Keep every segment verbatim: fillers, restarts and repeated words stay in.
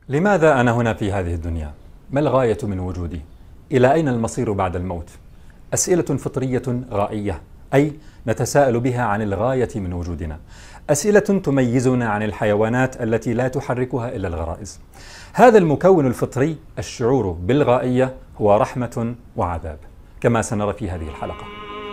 لماذا أنا هنا في هذه الدنيا؟ ما الغاية من وجودي؟ إلى أين المصير بعد الموت؟ أسئلة فطرية غائية، أي نتساءل بها عن الغاية من وجودنا. أسئلة تميزنا عن الحيوانات التي لا تحركها إلا الغرائز. هذا المكون الفطري، الشعور بالغائية، هو رحمة وعذاب، كما سنرى في هذه الحلقة.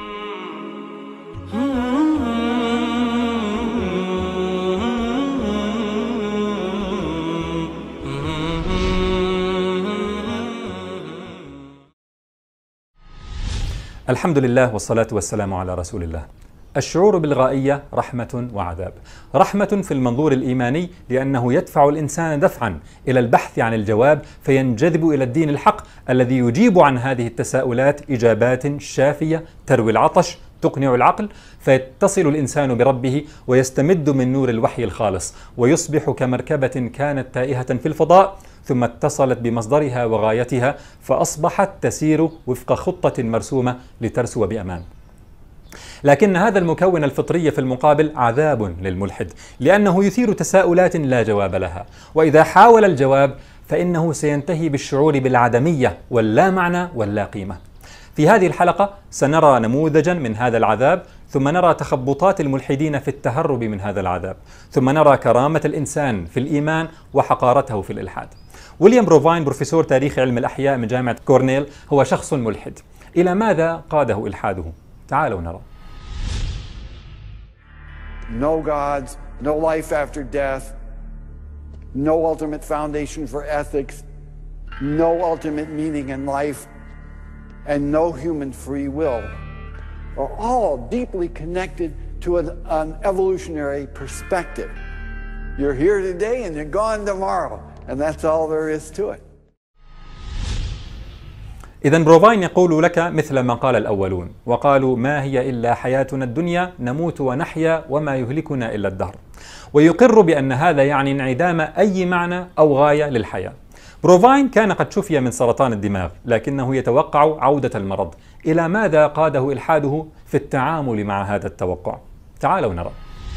الحمد لله والصلاة والسلام على رسول الله. الشعور بالغائية رحمة وعذاب. رحمة في المنظور الإيماني، لأنه يدفع الإنسان دفعا إلى البحث عن الجواب، فينجذب إلى الدين الحق الذي يجيب عن هذه التساؤلات إجابات شافية تروي العطش، تقنع العقل، فيتصل الإنسان بربه ويستمد من نور الوحي الخالص، ويصبح كمركبة كانت تائهة في الفضاء ثم اتصلت بمصدرها وغايتها، فأصبحت تسير وفق خطة مرسومة لترسو بأمان. لكن هذا المكون الفطري في المقابل عذاب للملحد، لأنه يثير تساؤلات لا جواب لها، وإذا حاول الجواب فإنه سينتهي بالشعور بالعدمية واللا معنى واللا قيمة. في هذه الحلقة سنرى نموذجا من هذا العذاب، ثم نرى تخبطات الملحدين في التهرب من هذا العذاب، ثم نرى كرامة الإنسان في الإيمان وحقارته في الإلحاد. ويليام بروفاين، بروفيسور تاريخ علم الأحياء من جامعة كورنيل، هو شخص ملحد. إلى ماذا قاده إلحاده؟ تعالوا نرى. No gods, no life after death, no ultimate foundation for ethics, no ultimate meaning in life, and no human free will are all deeply connected to an, an evolutionary perspective. You're here today and you're gone tomorrow, and that's all there is to it. إذن بروفاين يقول لك مثل ما قال الأولون، وقالوا ما هي إلا حياتنا الدنيا نموت ونحيا وما يهلكنا إلا الدهر، ويقر بأن هذا يعني انعدام أي معنى أو غاية للحياة. بروفاين كان قد شفي من سرطان الدماغ، لكنه يتوقع عودة المرض. إلى ماذا قاده إلحاده في التعامل مع هذا التوقع؟ تعالوا نرى.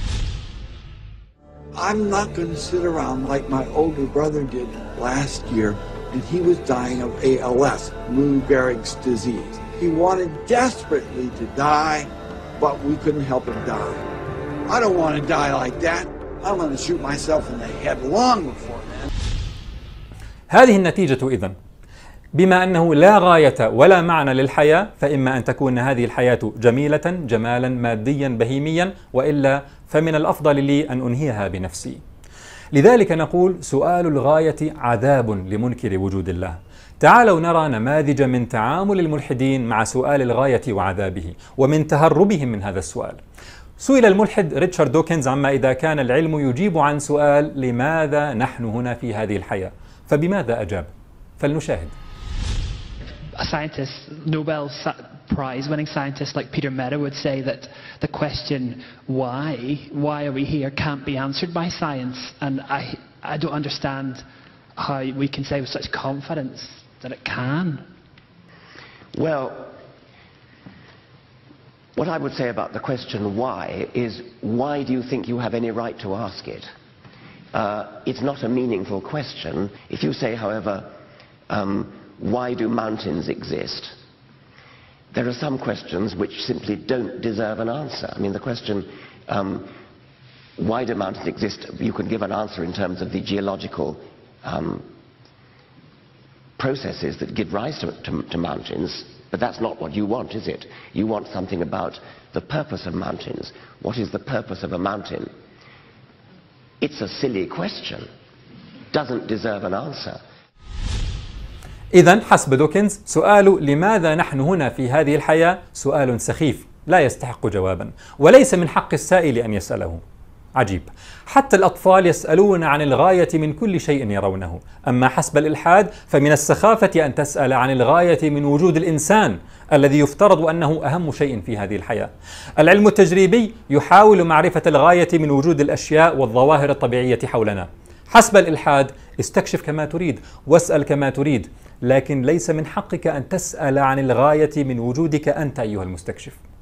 I'm not going to sit around like my older brother did last year, and he was dying of A L S, Lou Gehrig's disease. He wanted desperately to die, but we couldn't help him die. I don't want to die like that. I'm going to shoot myself in the head long before then. هذه النتيجة إذن. بما أنه لا غاية ولا معنى للحياة، فإما أن تكون هذه الحياة جميلة جمالا ماديا بهيميا، وإلا فمن الأفضل لي أن أنهيها بنفسي. لذلك نقول سؤال الغاية عذاب لمنكر وجود الله. تعالوا نرى نماذج من تعامل الملحدين مع سؤال الغاية وعذابه، ومن تهربهم من هذا السؤال. سئل الملحد ريتشارد دوكنز عما إذا كان العلم يجيب عن سؤال لماذا نحن هنا في هذه الحياة، فبماذا أجاب؟ فلنشاهد. A scientist, Nobel Prize winning scientist like Peter Mehta would say that the question why, why are we here, can't be answered by science, and I, I don't understand how we can say with such confidence that it can. Well, what I would say about the question why is, why do you think you have any right to ask it? Uh, it's not a meaningful question. If you say, however, um, why do mountains exist? There are some questions which simply don't deserve an answer. I mean, the question, um, why do mountains exist? You can give an answer in terms of the geological um, processes that give rise to, to, to mountains, but that's not what you want, is it? You want something about the purpose of mountains. What is the purpose of a mountain? It's a silly question. Doesn't deserve an answer. إذن حسب دوكنز سؤال لماذا نحن هنا في هذه الحياة سؤال سخيف لا يستحق جوابا، وليس من حق السائل أن يسأله. عجيب، حتى الأطفال يسألون عن الغاية من كل شيء يرونه، أما حسب الإلحاد فمن السخافة أن تسأل عن الغاية من وجود الإنسان الذي يفترض أنه أهم شيء في هذه الحياة. العلم التجريبي يحاول معرفة الغاية من وجود الأشياء والظواهر الطبيعية حولنا. حسب الإلحاد استكشف كما تريد واسأل كما تريد، لكن ليس من حقك أن تسأل عن الغاية من وجودك أنت أيها المستكشف.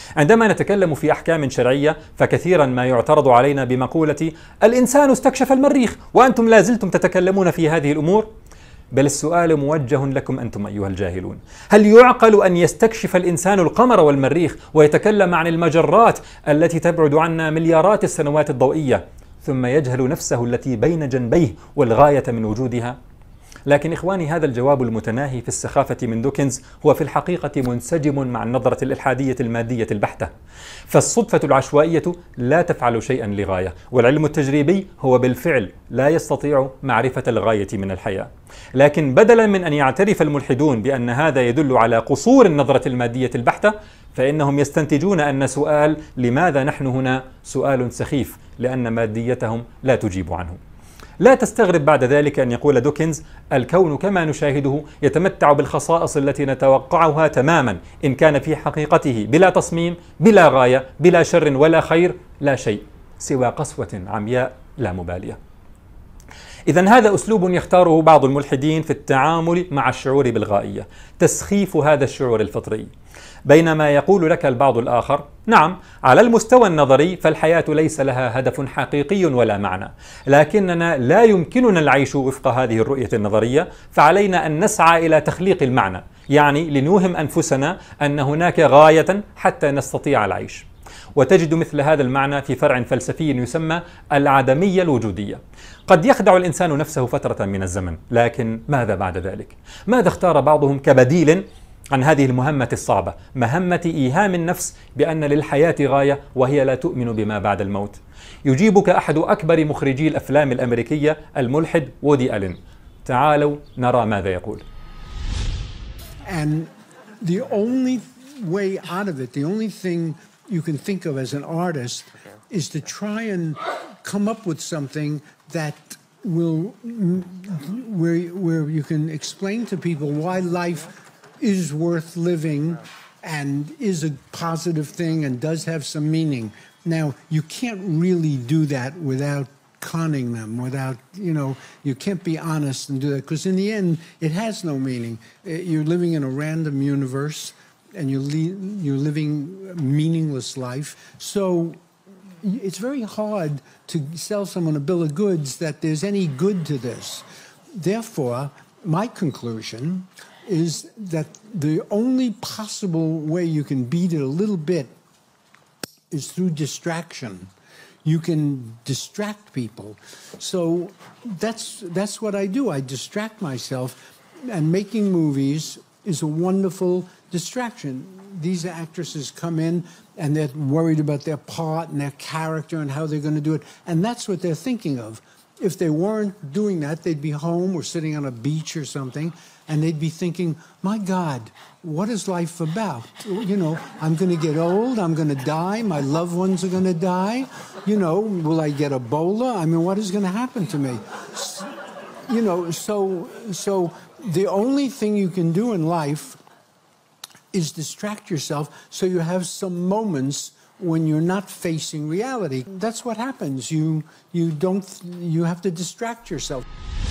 عندما نتكلم في أحكام شرعية فكثيرا ما يعترض علينا بمقولة الإنسان استكشف المريخ وأنتم لا زلتم تتكلمون في هذه الأمور. بل السؤال موجه لكم أنتم أيها الجاهلون، هل يعقل أن يستكشف الإنسان القمر والمريخ ويتكلم عن المجرات التي تبعد عنا مليارات السنوات الضوئية ثم يجهل نفسه التي بين جنبيه والغاية من وجودها؟ لكن إخواني، هذا الجواب المتناهي في السخافة من دوكنز هو في الحقيقة منسجم مع النظرة الإلحادية المادية البحتة. فالصدفة العشوائية لا تفعل شيئا لغاية، والعلم التجريبي هو بالفعل لا يستطيع معرفة الغاية من الحياة. لكن بدلا من أن يعترف الملحدون بأن هذا يدل على قصور النظرة المادية البحتة، فإنهم يستنتجون أن سؤال لماذا نحن هنا سؤال سخيف، لأن ماديتهم لا تجيب عنه. لا تستغرب بعد ذلك أن يقول دوكنز: الكون كما نشاهده يتمتع بالخصائص التي نتوقعها تماما إن كان في حقيقته بلا تصميم، بلا غاية، بلا شر ولا خير، لا شيء سوى قسوة عمياء لا مبالية. إذن هذا أسلوب يختاره بعض الملحدين في التعامل مع الشعور بالغائية، تسخيف هذا الشعور الفطري. بينما يقول لك البعض الآخر: نعم، على المستوى النظري فالحياة ليس لها هدف حقيقي ولا معنى، لكننا لا يمكننا العيش وفق هذه الرؤية النظرية، فعلينا أن نسعى إلى تخليق المعنى، يعني لنوهم أنفسنا أن هناك غاية حتى نستطيع العيش. وتجد مثل هذا المعنى في فرع فلسفي يسمى العدمية الوجودية. قد يخدع الإنسان نفسه فترة من الزمن، لكن ماذا بعد ذلك؟ ماذا اختار بعضهم كبديل عن هذه المهمة الصعبة، مهمة إيهام النفس بأن للحياة غاية وهي لا تؤمن بما بعد الموت؟ يجيبك أحد أكبر مخرجي الأفلام الأمريكية الملحد وودي ألين. تعالوا نرى ماذا يقول. And the only way out of it, the only thing you can think of as an artist is to try and come up with something that will, where, where you can explain to people why life is worth living and is a positive thing and does have some meaning. Now, you can't really do that without conning them, without, you know, you can't be honest and do that, because in the end, it has no meaning. You're living in a random universe and you're, li you're living a meaningless life. So it's very hard to sell someone a bill of goods that there's any good to this. Therefore, my conclusion is that the only possible way you can beat it a little bit is through distraction. You can distract people. So that's, that's what I do. I distract myself, and making movies is a wonderful distraction. These actresses come in and they're worried about their part and their character and how they're going to do it, and that's what they're thinking of. If they weren't doing that, they'd be home or sitting on a beach or something, and they'd be thinking, my God, what is life about? You know, I'm going to get old, I'm going to die, my loved ones are going to die. You know, will I get Ebola? I mean, what is going to happen to me? You know, so, so the only thing you can do in life is distract yourself so you have some moments when you're not facing reality. That's what happens. You, you don't, you have to distract yourself.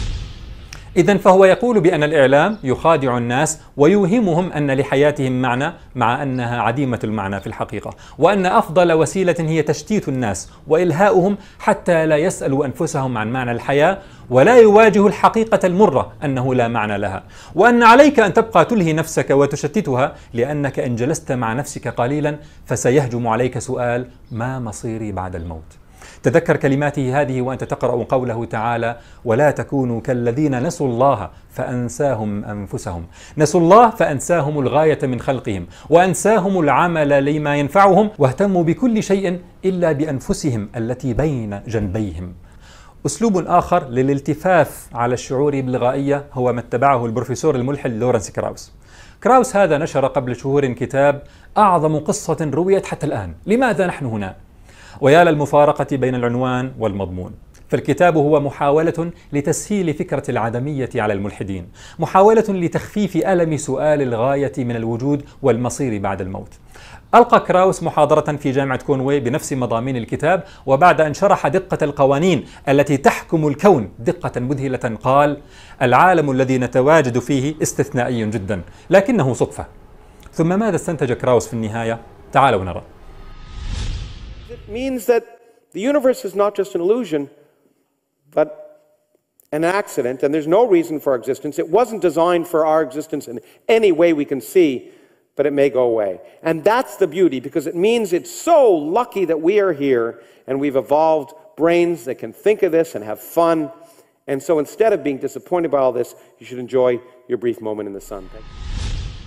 إذن فهو يقول بأن الإعلام يخادع الناس ويوهمهم أن لحياتهم معنى، مع أنها عديمة المعنى في الحقيقة، وأن أفضل وسيلة هي تشتيت الناس وإلهاؤهم حتى لا يسألوا أنفسهم عن معنى الحياة، ولا يواجهوا الحقيقة المرة أنه لا معنى لها، وأن عليك أن تبقى تلهي نفسك وتشتتها، لأنك إن جلست مع نفسك قليلا فسيهجم عليك سؤال: ما مصيري بعد الموت؟ تذكر كلماته هذه وأنت تقرأ قوله تعالى: ولا تكونوا كالذين نسوا الله فأنساهم أنفسهم. نسوا الله فأنساهم الغاية من خلقهم، وأنساهم العمل لما ينفعهم، واهتموا بكل شيء إلا بأنفسهم التي بين جنبيهم. أسلوب آخر للالتفاف على الشعور بالغائية هو ما اتبعه البروفيسور الملحد لورنس كراوس. كراوس هذا نشر قبل شهور كتاب أعظم قصة رويت حتى الآن: لماذا نحن هنا؟ ويا للمفارقة بين العنوان والمضمون. فالكتاب هو محاولة لتسهيل فكرة العدمية على الملحدين، محاولة لتخفيف ألم سؤال الغاية من الوجود والمصير بعد الموت. ألقى كراوس محاضرة في جامعة كونوي بنفس مضامين الكتاب، وبعد أن شرح دقة القوانين التي تحكم الكون دقة مذهلة قال: العالم الذي نتواجد فيه استثنائي جدا، لكنه صدفة. ثم ماذا استنتج كراوس في النهاية؟ تعالوا نرى. It means that the universe is not just an illusion, but an accident, and there's no reason for our existence. It wasn't designed for our existence in any way we can see, but it may go away. And that's the beauty, because it means it's so lucky that we are here, and we've evolved brains that can think of this and have fun. And so instead of being disappointed by all this, you should enjoy your brief moment in the sun. Thank you.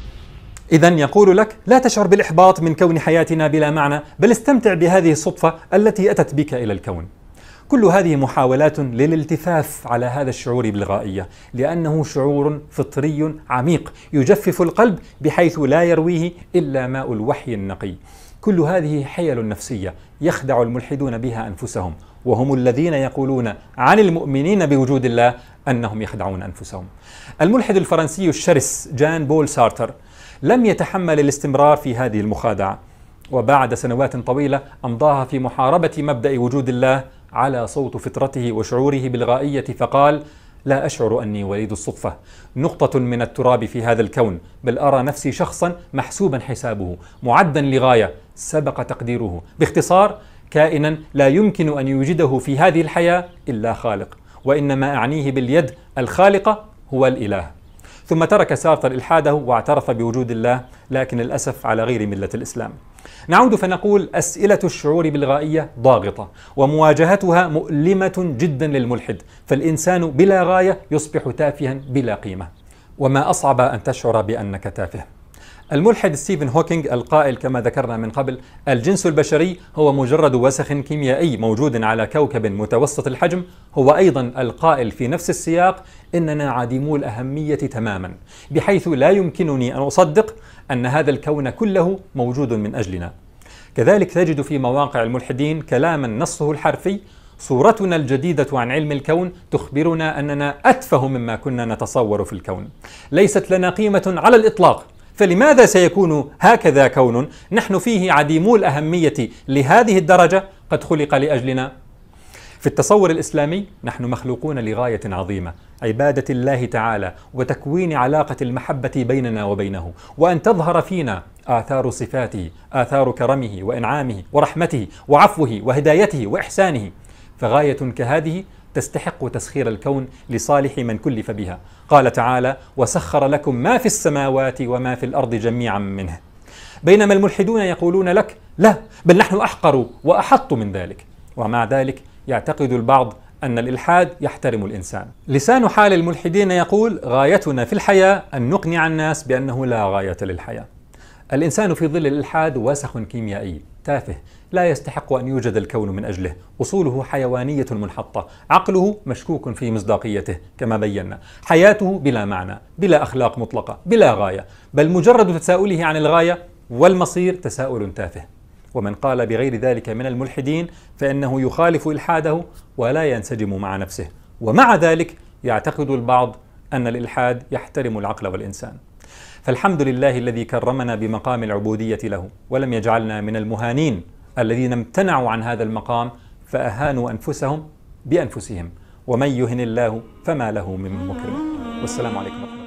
إذن يقول لك لا تشعر بالإحباط من كون حياتنا بلا معنى، بل استمتع بهذه الصدفة التي أتت بك إلى الكون. كل هذه محاولات للالتفاف على هذا الشعور بالغائية، لأنه شعور فطري عميق يجفف القلب بحيث لا يرويه إلا ماء الوحي النقي. كل هذه حيل نفسية يخدع الملحدون بها أنفسهم، وهم الذين يقولون عن المؤمنين بوجود الله أنهم يخدعون أنفسهم. الملحد الفرنسي الشرس جان بول سارتر لم يتحمل الاستمرار في هذه المخادعة، وبعد سنوات طويلة أمضاها في محاربة مبدأ وجود الله على صوت فطرته وشعوره بالغائية، فقال: لا أشعر أني وليد الصدفة، نقطة من التراب في هذا الكون، بل أرى نفسي شخصا محسوبا حسابه، معدا لغاية سبق تقديره. باختصار، كائنا لا يمكن أن يوجده في هذه الحياة إلا خالق، وإنما أعنيه باليد الخالقة هو الإله. ثم ترك سارتر إلحاده واعترف بوجود الله، لكن للأسف على غير ملة الإسلام. نعود فنقول: أسئلة الشعور بالغائية ضاغطة، ومواجهتها مؤلمة جدا للملحد، فالإنسان بلا غاية يصبح تافها بلا قيمة. وما أصعب أن تشعر بأنك تافه. الملحد ستيفن هوكينج القائل كما ذكرنا من قبل: الجنس البشري هو مجرد وسخ كيميائي موجود على كوكب متوسط الحجم، هو أيضا القائل في نفس السياق: إننا عديمو الأهمية تماما، بحيث لا يمكنني أن أصدق أن هذا الكون كله موجود من أجلنا. كذلك تجد في مواقع الملحدين كلاما نصه الحرفي: صورتنا الجديدة عن علم الكون تخبرنا أننا أتفه مما كنا نتصور في الكون، ليست لنا قيمة على الإطلاق، فلماذا سيكون هكذا كون نحن فيه عديمو الأهمية لهذه الدرجة قد خلق لأجلنا؟ في التصور الإسلامي نحن مخلوقون لغاية عظيمة، عبادة الله تعالى وتكوين علاقة المحبة بيننا وبينه، وأن تظهر فينا آثار صفاته، آثار كرمه وإنعامه ورحمته وعفوه وهدايته وإحسانه. فغاية كهذه تستحق تسخير الكون لصالح من كلف بها. قال تعالى: وسخر لكم ما في السماوات وما في الأرض جميعا منه. بينما الملحدون يقولون لك: لا، بل نحن أحقر وأحط من ذلك. ومع ذلك يعتقد البعض أن الإلحاد يحترم الإنسان. لسان حال الملحدين يقول: غايتنا في الحياة أن نقنع الناس بأنه لا غاية للحياة. الإنسان في ظل الإلحاد وسخ كيميائي تافه، لا يستحق أن يوجد الكون من أجله، أصوله حيوانية منحطة، عقله مشكوك في مصداقيته كما بينا، حياته بلا معنى، بلا أخلاق مطلقة، بلا غاية، بل مجرد تساؤله عن الغاية والمصير تساؤل تافه. ومن قال بغير ذلك من الملحدين فإنه يخالف إلحاده ولا ينسجم مع نفسه، ومع ذلك يعتقد البعض أن الإلحاد يحترم العقل والإنسان. فالحمد لله الذي كرمنا بمقام العبودية له، ولم يجعلنا من المهانين الذين امتنعوا عن هذا المقام فأهانوا أنفسهم بأنفسهم، ومن يهن الله فما له من مكرم. والسلام عليكم ورحمة الله.